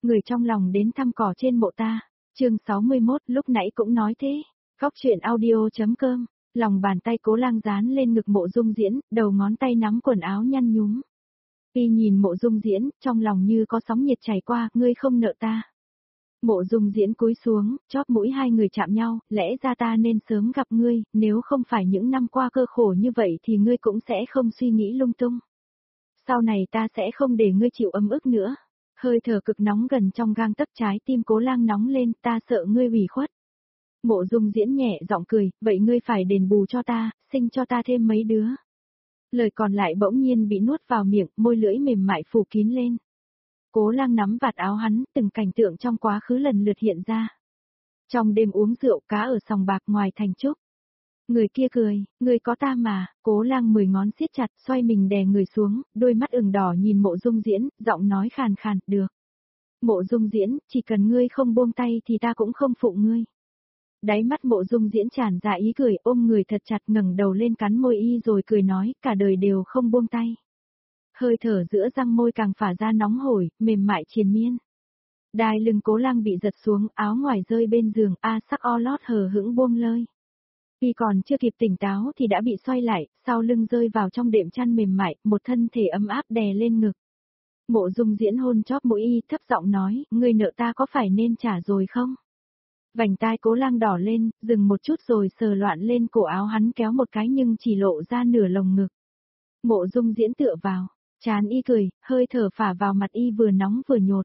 người trong lòng đến thăm cỏ trên mộ ta. Chương 61, lúc nãy cũng nói thế. Góc truyện audio.com. Lòng bàn tay Cố Lang dán lên ngực Mộ Dung Diễn, đầu ngón tay nắm quần áo nhăn nhúm. Y nhìn Mộ Dung Diễn, trong lòng như có sóng nhiệt chảy qua, ngươi không nợ ta. Mộ Dung Diễn cúi xuống, chóp mũi hai người chạm nhau, lẽ ra ta nên sớm gặp ngươi, nếu không phải những năm qua cơ khổ như vậy thì ngươi cũng sẽ không suy nghĩ lung tung. Sau này ta sẽ không để ngươi chịu ấm ức nữa. Hơi thở cực nóng gần trong gang tấc, trái tim Cố Lang nóng lên, ta sợ ngươi ủy khuất. Mộ Dung Diễn nhẹ giọng cười, vậy ngươi phải đền bù cho ta, sinh cho ta thêm mấy đứa. Lời còn lại bỗng nhiên bị nuốt vào miệng, môi lưỡi mềm mại phủ kín lên. Cố Lang nắm vạt áo hắn, từng cảnh tượng trong quá khứ lần lượt hiện ra. Trong đêm uống rượu, cá ở sòng bạc ngoài thành trúc. Người kia cười, người có ta mà. Cố Lang 10 ngón siết chặt, xoay mình đè người xuống, đôi mắt ửng đỏ nhìn Mộ Dung Diễn, giọng nói khàn khàn, được. Mộ Dung Diễn, chỉ cần ngươi không buông tay thì ta cũng không phụ ngươi. Đáy mắt Mộ Dung Diễn tràn ra ý cười, ôm người thật chặt, ngẩng đầu lên cắn môi y rồi cười nói, cả đời đều không buông tay. Hơi thở giữa răng môi càng phả ra nóng hổi, mềm mại triền miên. Đai lưng Cố Lang bị giật xuống, áo ngoài rơi bên giường, sắc o lót hờ hững buông lơi. Y còn chưa kịp tỉnh táo thì đã bị xoay lại, sau lưng rơi vào trong đệm chăn mềm mại, một thân thể ấm áp đè lên ngực. Mộ Dung Diễn hôn chóp mũi y, thấp giọng nói, ngươi nợ ta có phải nên trả rồi không? Vành tai Cố Lang đỏ lên, dừng một chút rồi sờ loạn lên cổ áo hắn kéo một cái nhưng chỉ lộ ra nửa lồng ngực. Mộ Dung Diễn tựa vào, trán y cười, hơi thở phả vào mặt y vừa nóng vừa nhột.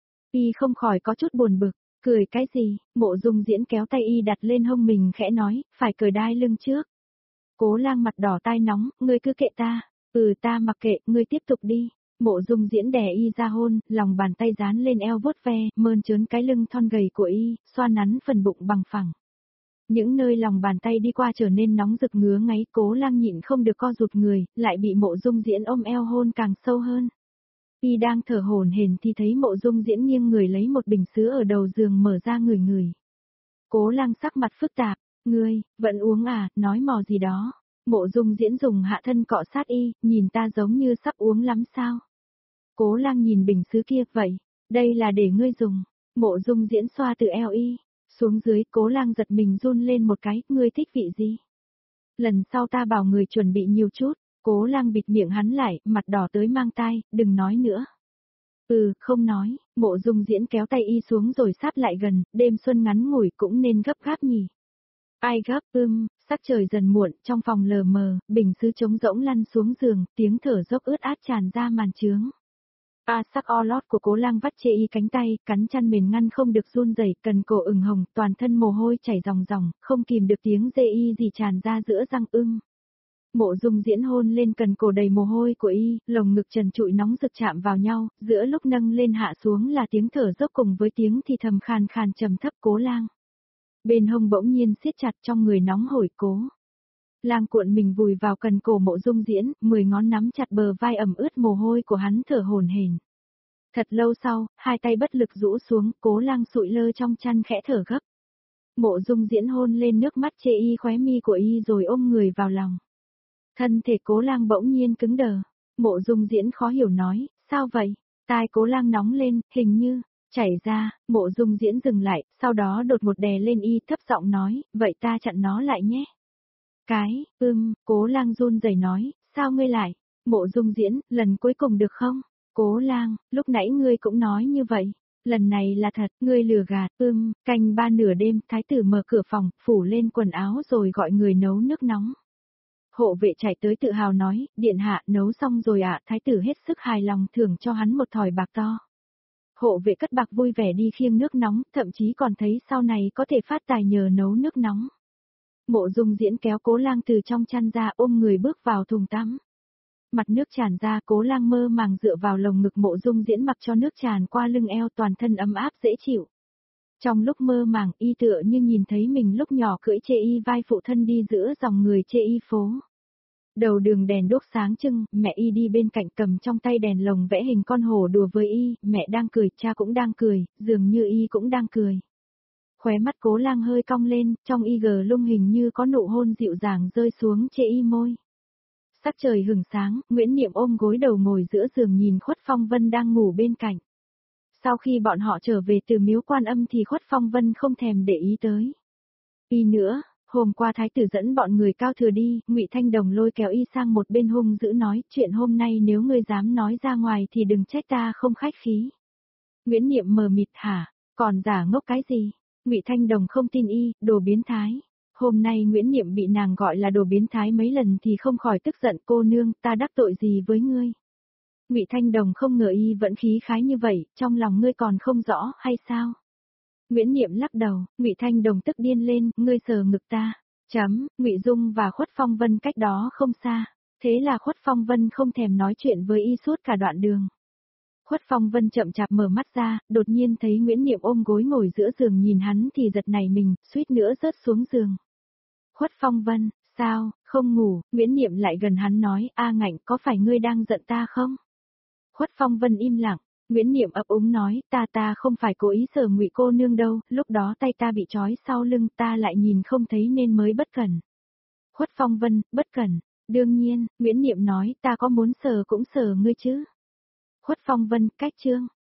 Y không khỏi có chút buồn bực, cười cái gì? Mộ Dung Diễn kéo tay y đặt lên hông mình khẽ nói, phải cởi đai lưng trước. Cố Lang mặt đỏ tai nóng, ngươi cứ kệ ta. Ta mặc kệ, ngươi tiếp tục đi. Mộ Dung Diễn đè y ra hôn, lòng bàn tay dán lên eo vuốt ve, mơn trớn cái lưng thon gầy của y, xoa nắn phần bụng bằng phẳng. Những nơi lòng bàn tay đi qua trở nên nóng rực ngứa ngáy, Cố Lang nhịn không được co rụt người, lại bị Mộ Dung Diễn ôm eo hôn càng sâu hơn. Y đang thở hổn hển thì thấy Mộ Dung Diễn nghiêng người lấy một bình sứ ở đầu giường mở ra ngửi ngửi. Cố Lang sắc mặt phức tạp, ngươi, vẫn uống à, nói mò gì đó. Mộ Dung Diễn dùng hạ thân cọ sát y, nhìn ta giống như sắp uống lắm sao. Cố Lang nhìn bình sứ kia, vậy, đây là để ngươi dùng. Mộ Dung Diễn xoa từ eo y, xuống dưới, Cố Lang giật mình run lên một cái, ngươi thích vị gì? Lần sau ta bảo người chuẩn bị nhiều chút. Cố Lang bịt miệng hắn lại, mặt đỏ tới mang tai, đừng nói nữa. Không nói. Mộ Dung Diễn kéo tay y xuống rồi sát lại gần, đêm xuân ngắn ngủi cũng nên gấp gáp nhỉ. Ai gấp? Sắc trời dần muộn, trong phòng lờ mờ, bình sứ trống rỗng lăn xuống giường, tiếng thở dốc ướt át tràn ra màn trướng. Sắc o lót của Cố Lang vắt chê y cánh tay, cắn chăn mền ngăn không được run rẩy, cần cổ ửng hồng, toàn thân mồ hôi chảy ròng ròng, không kìm được tiếng dê y gì tràn ra giữa răng Mộ Dung Diễn hôn lên cần cổ đầy mồ hôi của y, lồng ngực trần trụi nóng rực chạm vào nhau, giữa lúc nâng lên hạ xuống là tiếng thở dốc cùng với tiếng thì thầm khàn khàn trầm thấp. Cố Lang. Bên hông bỗng nhiên siết chặt, trong người nóng hổi. Cố Lang cuộn mình vùi vào cần cổ Mộ Dung Diễn, 10 ngón nắm chặt bờ vai ẩm ướt mồ hôi của hắn, thở hổn hển. Thật lâu sau, hai tay bất lực rũ xuống, Cố Lang sụi lơ trong chăn khẽ thở gấp. Mộ Dung Diễn hôn lên nước mắt chê y khóe mi của y rồi ôm người vào lòng. Thân thể Cố Lang bỗng nhiên cứng đờ. Mộ Dung Diễn khó hiểu nói, sao vậy? Tai Cố Lang nóng lên, hình như chảy ra. Mộ Dung Diễn dừng lại, sau đó đột một đè lên y, thấp giọng nói, vậy ta chặn nó lại nhé. Cố Lang run rẩy nói, sao ngươi lại? Mộ Dung Diễn, lần cuối cùng được không? Cố Lang, lúc nãy ngươi cũng nói như vậy. Lần này là thật, ngươi lừa gạt. Canh 3 nửa đêm, thái tử mở cửa phòng, phủ lên quần áo rồi gọi người nấu nước nóng. Hộ vệ chạy tới tự hào nói, điện hạ nấu xong rồi ạ. Thái tử hết sức hài lòng thưởng cho hắn một thỏi bạc to. Hộ vệ cất bạc vui vẻ đi khiêng nước nóng, thậm chí còn thấy sau này có thể phát tài nhờ nấu nước nóng. Mộ Dung Diễn kéo Cố Lang từ trong chăn ra, ôm người bước vào thùng tắm. Mặt nước tràn ra, Cố Lang mơ màng dựa vào lồng ngực Mộ Dung Diễn mặc cho nước tràn qua lưng eo, toàn thân ấm áp dễ chịu. Trong lúc mơ màng, y tựa như nhìn thấy mình lúc nhỏ cưỡi chê y vai phụ thân đi giữa dòng người chê y phố. Đầu đường đèn đuốc sáng trưng, mẹ y đi bên cạnh cầm trong tay đèn lồng vẽ hình con hổ đùa với y, mẹ đang cười, cha cũng đang cười, dường như y cũng đang cười. Khóe mắt Cố Lang hơi cong lên, trong y gờ lung hình như có nụ hôn dịu dàng rơi xuống chê y môi. Sắc trời hửng sáng, Nguyễn Niệm ôm gối đầu ngồi giữa giường nhìn Khuất Phong Vân đang ngủ bên cạnh. Sau khi bọn họ trở về từ miếu Quan Âm thì Khuất Phong Vân không thèm để ý tới y nữa. Hôm qua thái tử dẫn bọn người Cao Thừa đi, Ngụy Thanh Đồng lôi kéo y sang một bên hung dữ nói, chuyện hôm nay nếu ngươi dám nói ra ngoài thì đừng trách ta không khách khí. Nguyễn Niệm mờ mịt hả, còn giả ngốc cái gì? Ngụy Thanh Đồng không tin y, đồ biến thái. Hôm nay Nguyễn Niệm bị nàng gọi là đồ biến thái mấy lần thì không khỏi tức giận, cô nương, ta đắc tội gì với ngươi? Ngụy Thanh Đồng không ngờ y vẫn khí khái như vậy, trong lòng ngươi còn không rõ hay sao? Nguyễn Niệm lắc đầu, Ngụy Thanh Đồng tức điên lên, ngươi sờ ngực ta. Ngụy Dung và Khuất Phong Vân cách đó không xa. Thế là Khuất Phong Vân không thèm nói chuyện với y suốt cả đoạn đường. Khuất Phong Vân chậm chạp mở mắt ra, đột nhiên thấy Nguyễn Niệm ôm gối ngồi giữa giường nhìn hắn thì giật nảy mình, suýt nữa rớt xuống giường. Khuất Phong Vân, sao, không ngủ? Nguyễn Niệm lại gần hắn nói, a Ngạnh, có phải ngươi đang giận ta không? Khuất Phong Vân im lặng. Nguyễn Niệm ấp úng nói, ta không phải cố ý sờ Ngụy cô nương đâu, lúc đó tay ta bị trói sau lưng, ta lại nhìn không thấy nên mới bất cẩn. Khuất Phong Vân, bất cẩn, đương nhiên, Nguyễn Niệm nói, ta có muốn sờ cũng sờ ngươi chứ. Khuất Phong Vân, cách chương.